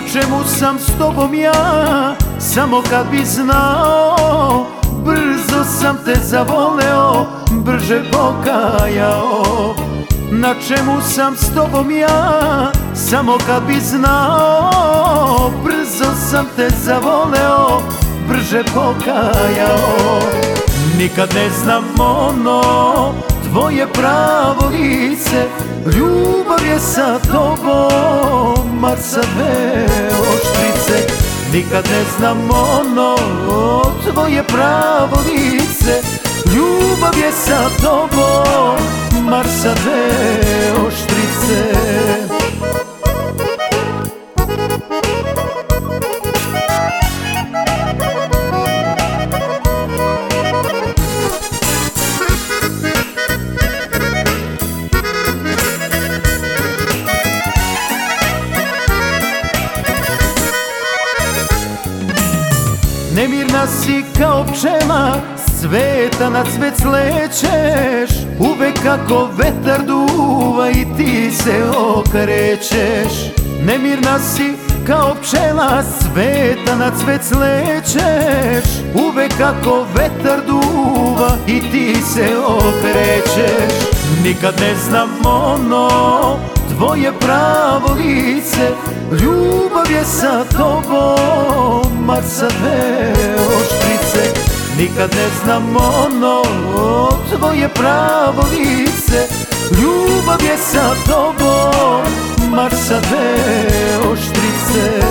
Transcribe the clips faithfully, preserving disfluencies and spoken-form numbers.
Na čemu sam s tobom ja, samo kad bi znao. Brzo sam te zavoleo, brže pokajao. Na čemu sam s tobom ja, samo kad bi znao. Brzo sam te zavoleo, brže pokajao. Nikad ne znam ono tvoje pravo lice, ljubav je sa tobom, mar sa dve oštrice. Nikad ne znam ono tvoje pravo lice, ljubav je sa tobom, mar sa dve oštrice. Nemirna si kao pčela, s cveta na cvet slećeš. Uvek kako vetar duva i ti se okrećeš. Nemirna si kao pčela, s cveta na cvet slećeš. Uvek kako vetar duva i ti se okrećeš. Nikad ne znam ono tvoje pravo lice, ljubav je sa tobom, mar sa dve oštrice. Nikad ne znam ono tvoje pravo lice, ljubav je sa tobom, mar sa dve oštrice.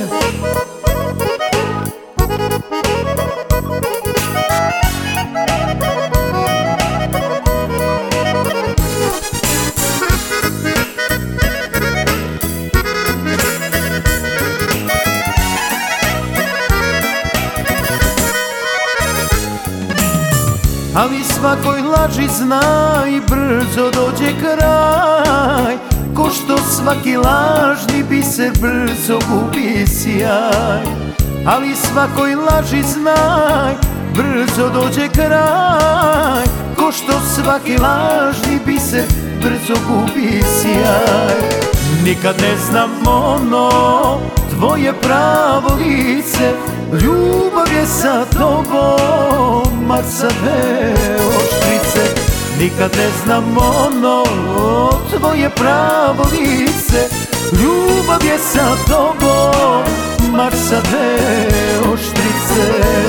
Ali svakoj laži znaj, brzo dođe kraj. Ko što svaki lažni biser brzo gubi sjaj. Ali svakoj laži znaj, brzo dođe kraj. Ko što svaki lažni biser brzo gubi sjaj. Nikad ne znam ono tvoje pravo lice, ljubav je sa tobom, mar sa dve oštrice. Nikad ne znam ono tvoje pravo lice, ljubav je sa tobom, mar sa dve oštrice.